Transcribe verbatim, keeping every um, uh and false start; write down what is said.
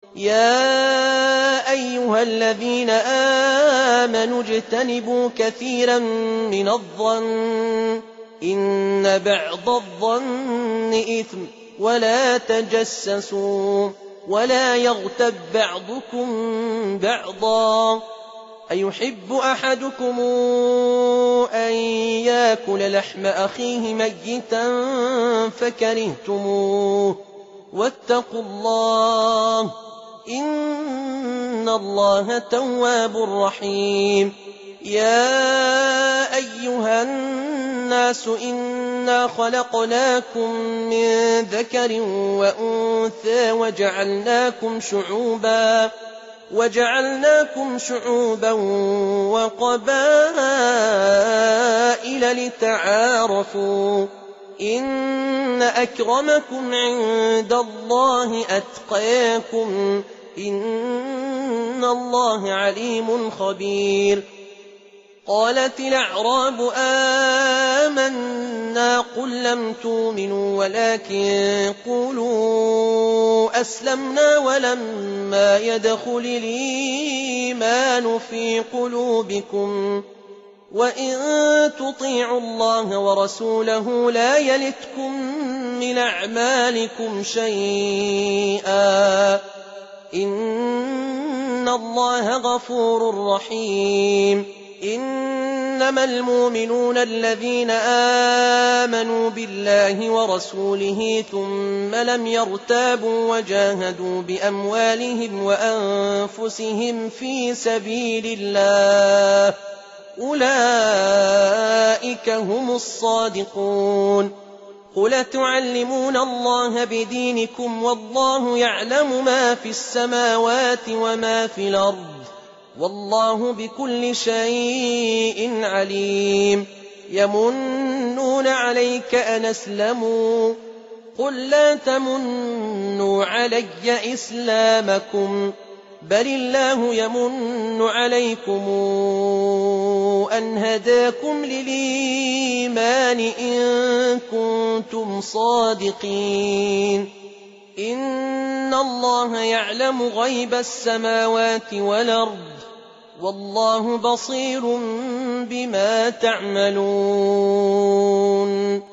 يا أيها الذين آمنوا اجتنبوا كثيرا من الظن إن بعض الظن إثم ولا تجسسوا ولا يغتب بعضكم بعضا أيحب أحدكم أن يأكل لحم أخيه ميتا فكرهتموه واتقوا الله إن الله تواب رحيم. يا أيها الناس إنا خلقناكم من ذكر وأنثى وجعلناكم شعوبا وجعلناكم شعوبا وقبائل لتعارفوا إن أكرمكم عند الله أتقاكم إن الله عليم خبير. قالت الأعراب آمنا قل لم تؤمنوا ولكن قولوا أسلمنا ولما يدخل الإيمان في قلوبكم وإن تطيعوا الله ورسوله لا يلتكم من أعمالكم شيئا إن الله غفور رحيم. إنما المؤمنون الذين آمنوا بالله ورسوله ثم لم يرتابوا وجاهدوا بأموالهم وأنفسهم في سبيل الله أولئك هم الصادقون. قل تعلمون الله بدينكم والله يعلم ما في السماوات وما في الأرض والله بكل شيء عليم. يمنون عليك أن أسلموا قل لا تمنوا علي إسلامكم بل الله يمن عليكم أن هداكم للإيمان إن كنتم صادقين. إن الله يعلم غيب السماوات والأرض والله بصير بما تعملون.